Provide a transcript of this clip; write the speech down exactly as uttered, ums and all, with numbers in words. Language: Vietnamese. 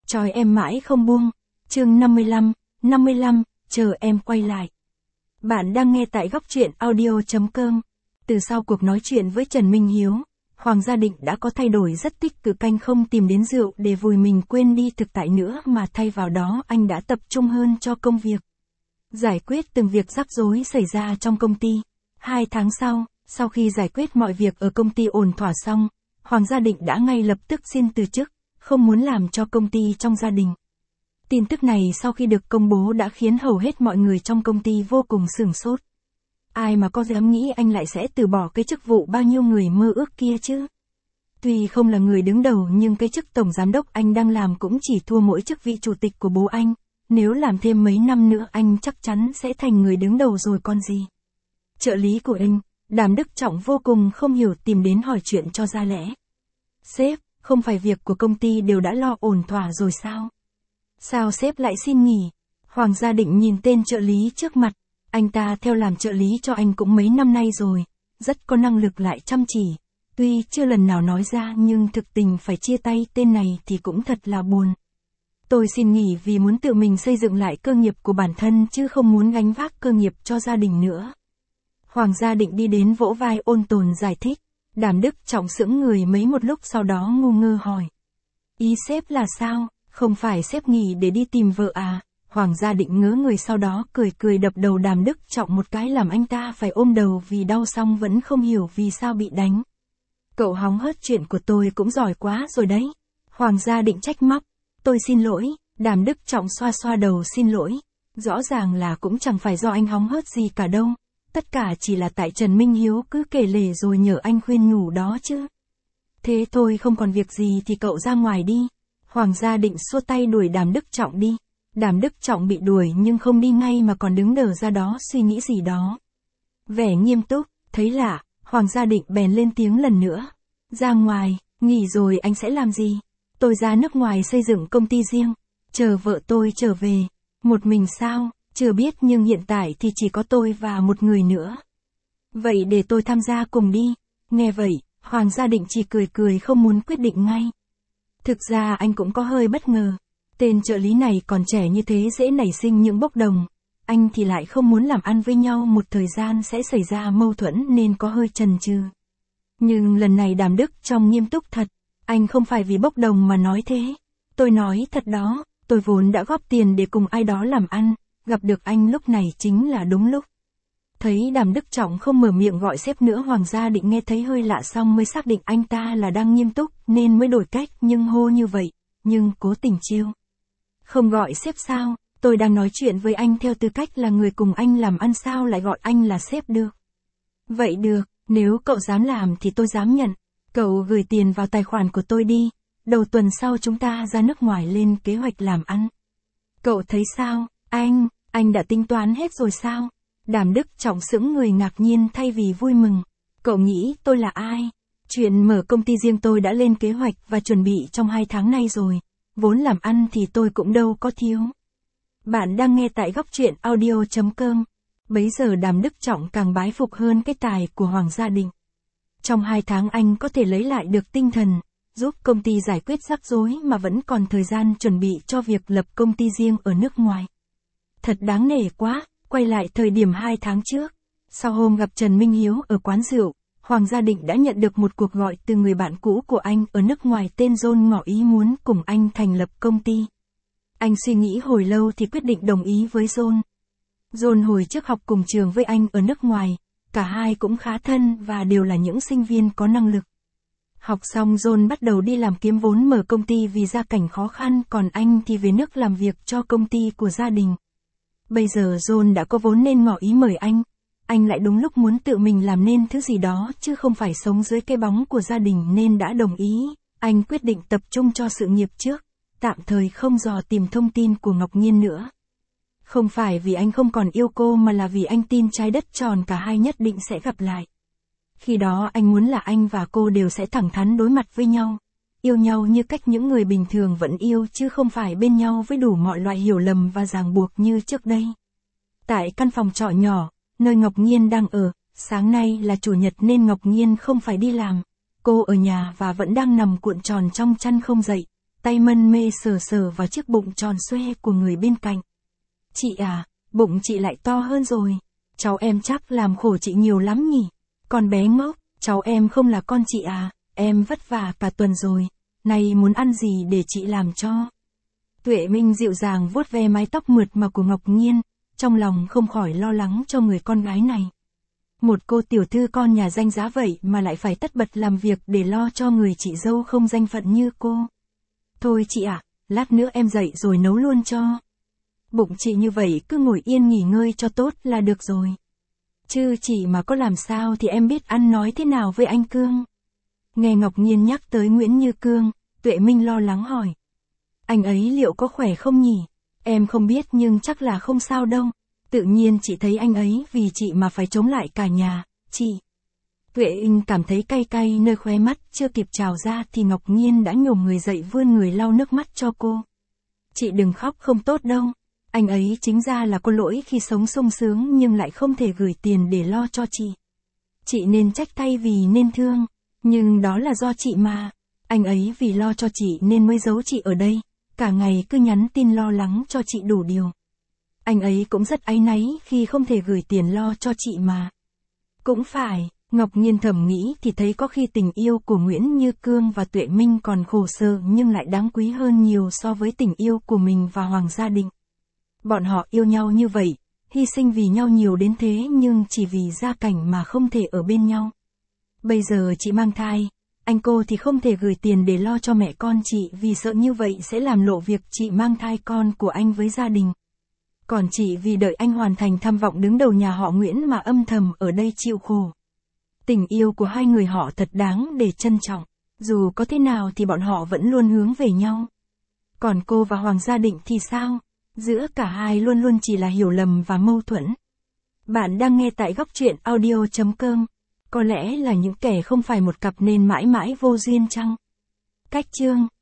trói em mãi không buông. Chương năm mươi lăm, năm mươi lăm, chờ em quay lại. Bạn đang nghe tại góc truyện audio chấm com. Từ sau cuộc nói chuyện với Trần Minh Hiếu, Hoàng Gia Định đã có thay đổi rất tích cực. Anh không tìm đến rượu để vùi mình quên đi thực tại nữa mà thay vào đó anh đã tập trung hơn cho công việc. Giải quyết từng việc rắc rối xảy ra trong công ty. Hai tháng sau, sau khi giải quyết mọi việc ở công ty ổn thỏa xong, Hoàng Gia Định đã ngay lập tức xin từ chức, không muốn làm cho công ty trong gia đình. Tin tức này sau khi được công bố đã khiến hầu hết mọi người trong công ty vô cùng sửng sốt. Ai mà có dám nghĩ anh lại sẽ từ bỏ cái chức vụ bao nhiêu người mơ ước kia chứ? Tuy không là người đứng đầu nhưng cái chức tổng giám đốc anh đang làm cũng chỉ thua mỗi chức vị chủ tịch của bố anh. Nếu làm thêm mấy năm nữa anh chắc chắn sẽ thành người đứng đầu rồi còn gì. Trợ lý của anh, Đàm Đức Trọng vô cùng không hiểu tìm đến hỏi chuyện cho ra lẽ. Sếp, không phải việc của công ty đều đã lo ổn thỏa rồi sao? Sao sếp lại xin nghỉ? Hoàng Gia Định nhìn tên trợ lý trước mặt. Anh ta theo làm trợ lý cho anh cũng mấy năm nay rồi, rất có năng lực lại chăm chỉ. Tuy chưa lần nào nói ra nhưng thực tình phải chia tay tên này thì cũng thật là buồn. Tôi xin nghỉ vì muốn tự mình xây dựng lại cơ nghiệp của bản thân chứ không muốn gánh vác cơ nghiệp cho gia đình nữa. Hoàng Gia Định đi đến vỗ vai ôn tồn giải thích. Đàm Đức Trọng sững người mấy một lúc sau đó ngu ngơ hỏi. Ý sếp là sao, không phải sếp nghỉ để đi tìm vợ à? Hoàng Gia Định ngớ người sau đó cười cười đập đầu Đàm Đức Trọng một cái làm anh ta phải ôm đầu vì đau xong vẫn không hiểu vì sao bị đánh. Cậu hóng hớt chuyện của tôi cũng giỏi quá rồi đấy. Hoàng Gia Định trách móc. Tôi xin lỗi, Đàm Đức Trọng xoa xoa đầu xin lỗi. Rõ ràng là cũng chẳng phải do anh hóng hớt gì cả đâu. Tất cả chỉ là tại Trần Minh Hiếu cứ kể lể rồi nhờ anh khuyên nhủ đó chứ. Thế thôi không còn việc gì thì cậu ra ngoài đi. Hoàng Gia Định xua tay đuổi Đàm Đức Trọng đi. Đàm Đức Trọng bị đuổi nhưng không đi ngay mà còn đứng đờ ra đó suy nghĩ gì đó. Vẻ nghiêm túc, thấy lạ, Hoàng Gia Định bèn lên tiếng lần nữa. Ra ngoài, nghỉ rồi anh sẽ làm gì? Tôi ra nước ngoài xây dựng công ty riêng, chờ vợ tôi trở về. Một mình sao? Chưa biết nhưng hiện tại thì chỉ có tôi và một người nữa. Vậy để tôi tham gia cùng đi. Nghe vậy, Hoàng Gia Định chỉ cười cười không muốn quyết định ngay. Thực ra anh cũng có hơi bất ngờ. Tên trợ lý này còn trẻ như thế dễ nảy sinh những bốc đồng. Anh thì lại không muốn làm ăn với nhau một thời gian sẽ xảy ra mâu thuẫn nên có hơi chần chừ. Nhưng lần này Đàm Đức Trọng nghiêm túc thật. Anh không phải vì bốc đồng mà nói thế. Tôi nói thật đó, tôi vốn đã góp tiền để cùng ai đó làm ăn. Gặp được anh lúc này chính là đúng lúc. Thấy Đàm Đức Trọng không mở miệng gọi sếp nữa Hoàng Gia Định nghe thấy hơi lạ xong mới xác định anh ta là đang nghiêm túc nên mới đổi cách nhưng hô như vậy, nhưng cố tình chiêu. Không gọi sếp sao, tôi đang nói chuyện với anh theo tư cách là người cùng anh làm ăn sao lại gọi anh là sếp được. Vậy được, nếu cậu dám làm thì tôi dám nhận. Cậu gửi tiền vào tài khoản của tôi đi, đầu tuần sau chúng ta ra nước ngoài lên kế hoạch làm ăn. Cậu thấy sao, anh, anh đã tính toán hết rồi sao? Đàm Đức Trọng sững người ngạc nhiên thay vì vui mừng. Cậu nghĩ tôi là ai? Chuyện mở công ty riêng tôi đã lên kế hoạch và chuẩn bị trong hai tháng nay rồi. Vốn làm ăn thì tôi cũng đâu có thiếu. Bạn đang nghe tại góc truyện audio chấm com. Bấy giờ Đàm Đức Trọng càng bái phục hơn cái tài của Hoàng Gia Định. Trong hai tháng anh có thể lấy lại được tinh thần, giúp công ty giải quyết rắc rối mà vẫn còn thời gian chuẩn bị cho việc lập công ty riêng ở nước ngoài. Thật đáng nể quá, quay lại thời điểm hai tháng trước. Sau hôm gặp Trần Minh Hiếu ở quán rượu, Hoàng Gia Định đã nhận được một cuộc gọi từ người bạn cũ của anh ở nước ngoài tên John ngỏ ý muốn cùng anh thành lập công ty. Anh suy nghĩ hồi lâu thì quyết định đồng ý với John. John hồi trước học cùng trường với anh ở nước ngoài, cả hai cũng khá thân và đều là những sinh viên có năng lực. Học xong John bắt đầu đi làm kiếm vốn mở công ty vì gia cảnh khó khăn còn anh thì về nước làm việc cho công ty của gia đình. Bây giờ John đã có vốn nên ngỏ ý mời anh. Anh lại đúng lúc muốn tự mình làm nên thứ gì đó chứ không phải sống dưới cái bóng của gia đình nên đã đồng ý. Anh quyết định tập trung cho sự nghiệp trước, tạm thời không dò tìm thông tin của Ngọc Nhiên nữa. Không phải vì anh không còn yêu cô mà là vì anh tin trái đất tròn cả hai nhất định sẽ gặp lại. Khi đó anh muốn là anh và cô đều sẽ thẳng thắn đối mặt với nhau. Yêu nhau như cách những người bình thường vẫn yêu chứ không phải bên nhau với đủ mọi loại hiểu lầm và ràng buộc như trước đây. Tại căn phòng trọ nhỏ, nơi Ngọc Nhiên đang ở, sáng nay là chủ nhật nên Ngọc Nhiên không phải đi làm. Cô ở nhà và vẫn đang nằm cuộn tròn trong chăn không dậy. tay mân mê sờ sờ vào chiếc bụng tròn xoe của người bên cạnh. Chị à, bụng chị lại to hơn rồi. Cháu em chắc làm khổ chị nhiều lắm nhỉ. Con bé ngốc, cháu em không là con chị à, em vất vả cả tuần rồi, này muốn ăn gì để chị làm cho. Tuệ Minh dịu dàng vuốt ve mái tóc mượt mà của Ngọc Nhiên, trong lòng không khỏi lo lắng cho người con gái này. Một cô tiểu thư con nhà danh giá vậy mà lại phải tất bật làm việc để lo cho người chị dâu không danh phận như cô. Thôi chị ạ, lát nữa em dậy rồi nấu luôn cho. Bụng chị như vậy cứ ngồi yên nghỉ ngơi cho tốt là được rồi. Chứ chị mà có làm sao thì em biết ăn nói thế nào với anh Cương. Nghe Ngọc Nhiên nhắc tới Nguyễn Như Cương, Tuệ Minh lo lắng hỏi. Anh ấy liệu có khỏe không nhỉ? Em không biết nhưng chắc là không sao đâu. Tự nhiên chị thấy anh ấy vì chị mà phải chống lại cả nhà, chị. Tuệ Minh cảm thấy cay cay nơi khóe mắt, chưa kịp trào ra thì Ngọc Nhiên đã nhổm người dậy vươn người lau nước mắt cho cô. Chị đừng khóc, không tốt đâu. Anh ấy chính ra là có lỗi khi sống sung sướng nhưng lại không thể gửi tiền để lo cho chị. Chị nên trách thay vì nên thương, nhưng đó là do chị mà. Anh ấy vì lo cho chị nên mới giấu chị ở đây, cả ngày cứ nhắn tin lo lắng cho chị đủ điều. Anh ấy cũng rất áy náy khi không thể gửi tiền lo cho chị mà. Cũng phải, Ngọc Nhiên thầm nghĩ thì thấy có khi tình yêu của Nguyễn Như Cương và Tuệ Minh còn khổ sở nhưng lại đáng quý hơn nhiều so với tình yêu của mình và Hoàng Gia Định. Bọn họ yêu nhau như vậy, hy sinh vì nhau nhiều đến thế nhưng chỉ vì gia cảnh mà không thể ở bên nhau. Bây giờ chị mang thai, anh cô thì không thể gửi tiền để lo cho mẹ con chị vì sợ như vậy sẽ làm lộ việc chị mang thai con của anh với gia đình. Còn chị vì đợi anh hoàn thành tham vọng đứng đầu nhà họ Nguyễn mà âm thầm ở đây chịu khổ. Tình yêu của hai người họ thật đáng để trân trọng, dù có thế nào thì bọn họ vẫn luôn hướng về nhau. Còn cô và Hoàng Gia Định thì sao? Giữa cả hai luôn luôn chỉ là hiểu lầm và mâu thuẫn. Bạn đang nghe tại góc truyện audio chấm com. Có lẽ là những kẻ không phải một cặp nên mãi mãi vô duyên chăng? Cách chương